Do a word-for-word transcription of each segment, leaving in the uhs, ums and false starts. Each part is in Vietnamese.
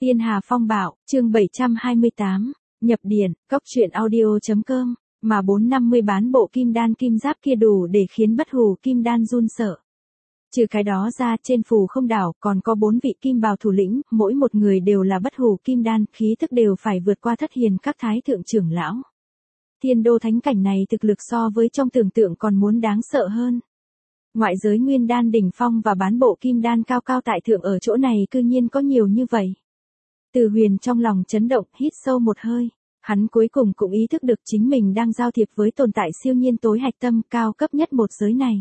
Tiên Hà Phong Bạo, chương bảy trăm hai mươi tám, nhập điển, cốc truyện audio.com, mà bốn trăm năm mươi bán bộ kim đan kim giáp kia đủ để khiến bất hủ kim đan run sợ. Trừ cái đó ra, trên phù không đảo còn có bốn vị kim bào thủ lĩnh, mỗi một người đều là bất hủ kim đan, khí thức đều phải vượt qua thất hiền các thái thượng trưởng lão. Thiên đô thánh cảnh này thực lực so với trong tưởng tượng còn muốn đáng sợ hơn. Ngoại giới nguyên đan đỉnh phong và bán bộ kim đan cao cao tại thượng ở chỗ này cư nhiên có nhiều như vậy. Từ Huyền trong lòng chấn động, hít sâu một hơi. Hắn cuối cùng cũng ý thức được chính mình đang giao thiệp với tồn tại siêu nhiên tối hạch tâm cao cấp nhất một giới này.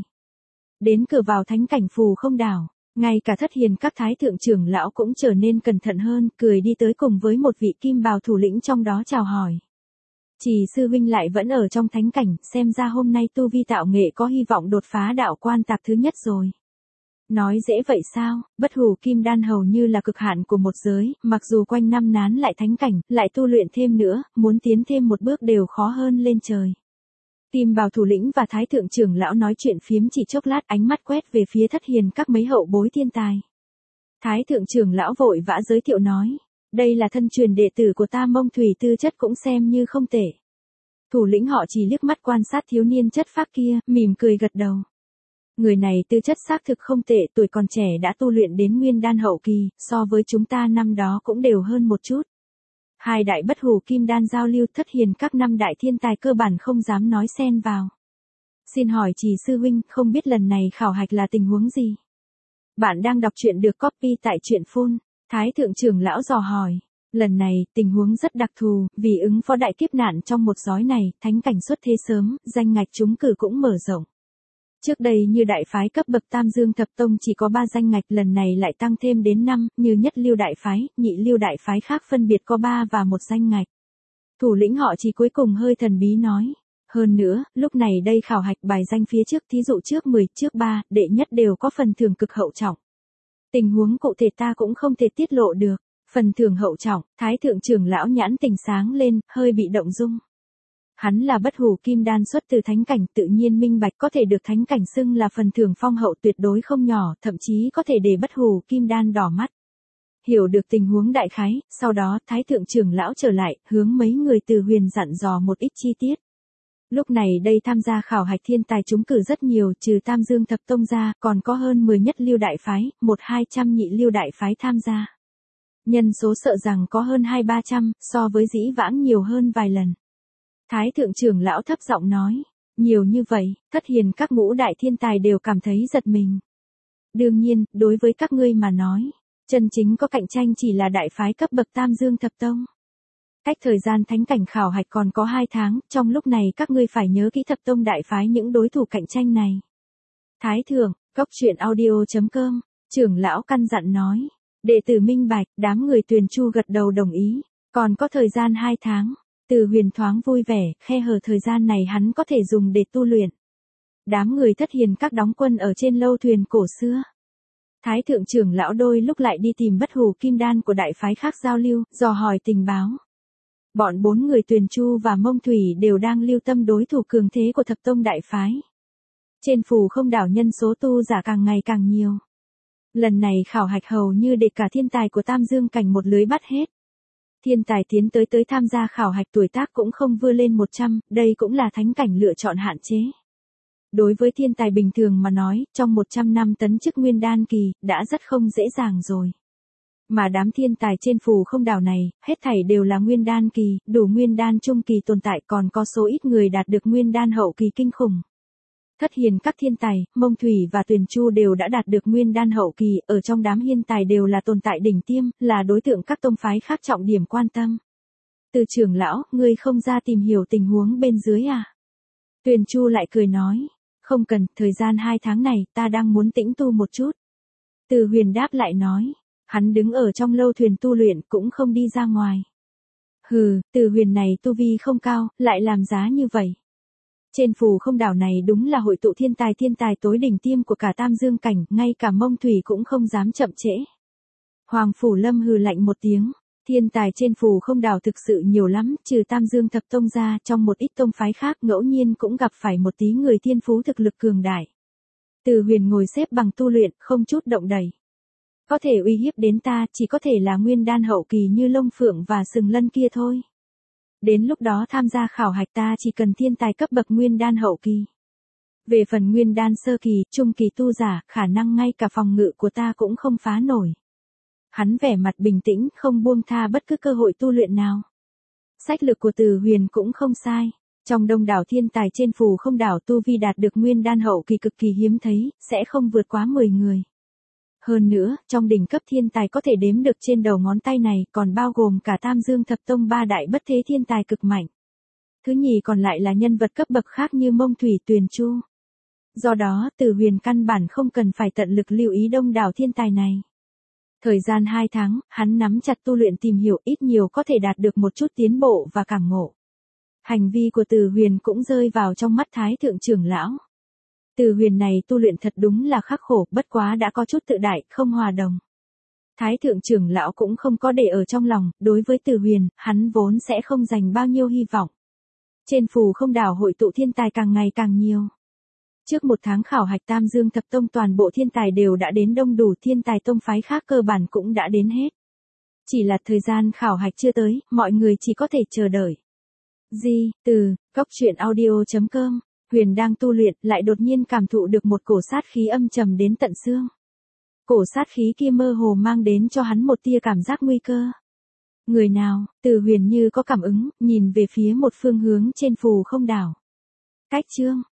Đến cửa vào thánh cảnh phù không đảo, ngay cả thất hiền các thái thượng trưởng lão cũng trở nên cẩn thận hơn, cười đi tới cùng với một vị kim bào thủ lĩnh trong đó chào hỏi. Chỉ sư huynh lại vẫn ở trong thánh cảnh, xem ra hôm nay tu vi tạo nghệ có hy vọng đột phá đạo quan tạc thứ nhất rồi. Nói dễ vậy sao, bất hủ kim đan hầu như là cực hạn của một giới, mặc dù quanh năm nán lại thánh cảnh, lại tu luyện thêm nữa, muốn tiến thêm một bước đều khó hơn lên trời. Kim bào thủ lĩnh và thái thượng trưởng lão nói chuyện phiếm chỉ chốc lát, ánh mắt quét về phía thất hiền các mấy hậu bối thiên tài. Thái thượng trưởng lão vội vã giới thiệu nói, đây là thân truyền đệ tử của ta Mông Thủy, tư chất cũng xem như không tệ. Thủ lĩnh họ chỉ liếc mắt quan sát thiếu niên chất phác kia, mỉm cười gật đầu. Người này tư chất xác thực không tệ, tuổi còn trẻ đã tu luyện đến nguyên đan hậu kỳ, so với chúng ta năm đó cũng đều hơn một chút. Hai đại bất hủ kim đan giao lưu, thất hiền các năm đại thiên tài cơ bản không dám nói xen vào. Xin hỏi Trì sư huynh, không biết lần này khảo hạch là tình huống gì? Bạn đang đọc truyện được copy tại truyện phun. Thái thượng trưởng lão dò hỏi. Lần này, tình huống rất đặc thù, vì ứng phó đại kiếp nạn trong một giói này, thánh cảnh xuất thế sớm, danh ngạch trúng cử cũng mở rộng. Trước đây như đại phái cấp bậc Tam Dương Thập Tông chỉ có ba danh ngạch, lần này lại tăng thêm đến năm, như nhất lưu đại phái, nhị lưu đại phái khác phân biệt có ba và một danh ngạch. Thủ lĩnh họ chỉ cuối cùng hơi thần bí nói. Hơn nữa, lúc này đây khảo hạch bài danh phía trước, thí dụ trước mười, trước ba, đệ nhất đều có phần thưởng cực hậu trọng. Tình huống cụ thể ta cũng không thể tiết lộ được. Phần thưởng hậu trọng, thái thượng trưởng lão nhãn tình sáng lên, hơi bị động dung. Hắn là bất hủ kim đan xuất từ thánh cảnh, tự nhiên minh bạch có thể được thánh cảnh xưng là phần thưởng phong hậu tuyệt đối không nhỏ, thậm chí có thể để bất hủ kim đan đỏ mắt. Hiểu được tình huống đại khái, sau đó thái thượng trưởng lão trở lại, hướng mấy người Từ Huyền dặn dò một ít chi tiết. Lúc này đây tham gia khảo hạch thiên tài trúng cử rất nhiều, trừ Tam Dương Thập Tông ra, còn có hơn mười nhất lưu đại phái, một hai trăm nhị lưu đại phái tham gia. Nhân số sợ rằng có hơn hai ba trăm, so với dĩ vãng nhiều hơn vài lần. Thái thượng trưởng lão thấp giọng nói, nhiều như vậy, thất hiền các ngũ đại thiên tài đều cảm thấy giật mình. Đương nhiên, đối với các ngươi mà nói, chân chính có cạnh tranh chỉ là đại phái cấp bậc Tam Dương Thập Tông. Cách thời gian thánh cảnh khảo hạch còn có hai tháng, trong lúc này các ngươi phải nhớ kỹ Thập Tông đại phái những đối thủ cạnh tranh này. Thái thượng, cốc truyện audio.com, trưởng lão căn dặn nói. Đệ tử minh bạch, đám người Tuyền Chu gật đầu đồng ý, còn có thời gian hai tháng. Từ Huyền thoáng vui vẻ, khe hở thời gian này hắn có thể dùng để tu luyện. Đám người thất hiền các đóng quân ở trên lâu thuyền cổ xưa. Thái thượng trưởng lão đôi lúc lại đi tìm bất hủ kim đan của đại phái khác giao lưu, dò hỏi tình báo. Bọn bốn người Tuyền Chu và Mông Thủy đều đang lưu tâm đối thủ cường thế của Thập Tông đại phái. Trên phù không đảo nhân số tu giả càng ngày càng nhiều. Lần này khảo hạch hầu như để cả thiên tài của Tam Dương cảnh một lưới bắt hết. Thiên tài tiến tới tới tham gia khảo hạch tuổi tác cũng không vươn lên một trăm, đây cũng là thánh cảnh lựa chọn hạn chế. Đối với thiên tài bình thường mà nói, trong một trăm năm tấn chức nguyên đan kỳ, đã rất không dễ dàng rồi. Mà đám thiên tài trên phù không đảo này, hết thảy đều là nguyên đan kỳ, đủ nguyên đan trung kỳ tồn tại, còn có số ít người đạt được nguyên đan hậu kỳ kinh khủng. Thất hiền các thiên tài, Mông Thủy và Tuyền Chu đều đã đạt được nguyên đan hậu kỳ, ở trong đám hiên tài đều là tồn tại đỉnh tiêm, là đối tượng các tông phái khác trọng điểm quan tâm. Từ trưởng lão, ngươi không ra tìm hiểu tình huống bên dưới à? Tuyền Chu lại cười nói, không cần, thời gian hai tháng này, ta đang muốn tĩnh tu một chút. Từ Huyền đáp lại nói, hắn đứng ở trong lâu thuyền tu luyện cũng không đi ra ngoài. Hừ, Từ Huyền này tu vi không cao, lại làm giá như vậy. Trên phù không đảo này đúng là hội tụ thiên tài thiên tài tối đỉnh tiêm của cả Tam Dương cảnh, ngay cả Mông Thủy cũng không dám chậm trễ. Hoàng Phủ Lâm hừ lạnh một tiếng, thiên tài trên phù không đảo thực sự nhiều lắm, trừ Tam Dương Thập Tông ra, trong một ít tông phái khác ngẫu nhiên cũng gặp phải một tí người thiên phú thực lực cường đại. Từ Huyền ngồi xếp bằng tu luyện, không chút động đậy. Có thể uy hiếp đến ta chỉ có thể là nguyên đan hậu kỳ như Long Phượng và Sừng Lân kia thôi. Đến lúc đó tham gia khảo hạch ta chỉ cần thiên tài cấp bậc nguyên đan hậu kỳ. Về phần nguyên đan sơ kỳ, trung kỳ tu giả, khả năng ngay cả phòng ngự của ta cũng không phá nổi. Hắn vẻ mặt bình tĩnh, không buông tha bất cứ cơ hội tu luyện nào. Sách lược của Từ Huyền cũng không sai. Trong đông đảo thiên tài trên phù không đảo tu vi đạt được nguyên đan hậu kỳ cực kỳ hiếm thấy, sẽ không vượt quá mười người. Hơn nữa, trong đỉnh cấp thiên tài có thể đếm được trên đầu ngón tay này còn bao gồm cả Tam Dương Thập Tông ba đại bất thế thiên tài cực mạnh. Thứ nhì còn lại là nhân vật cấp bậc khác như Mông Thủy Tuyền Chu. Do đó, Từ Huyền căn bản không cần phải tận lực lưu ý đông đảo thiên tài này. Thời gian hai tháng, hắn nắm chặt tu luyện tìm hiểu ít nhiều có thể đạt được một chút tiến bộ và cảm ngộ. Hành vi của Từ Huyền cũng rơi vào trong mắt Thái Thượng trưởng lão. Từ Huyền này tu luyện thật đúng là khắc khổ, bất quá đã có chút tự đại, không hòa đồng. Thái Thượng trưởng lão cũng không có để ở trong lòng, đối với Từ Huyền, hắn vốn sẽ không dành bao nhiêu hy vọng. Trên phù không đảo hội tụ thiên tài càng ngày càng nhiều. Trước một tháng khảo hạch Tam Dương Thập Tông toàn bộ thiên tài đều đã đến đông đủ, thiên tài tông phái khác cơ bản cũng đã đến hết. Chỉ là thời gian khảo hạch chưa tới, mọi người chỉ có thể chờ đợi. Di, từ, góc truyện audio chấm com, Huyền đang tu luyện, lại đột nhiên cảm thụ được một cổ sát khí âm trầm đến tận xương. Cổ sát khí kia mơ hồ mang đến cho hắn một tia cảm giác nguy cơ. Người nào? Từ Huyền như có cảm ứng, nhìn về phía một phương hướng trên phù không đảo. Cách chương,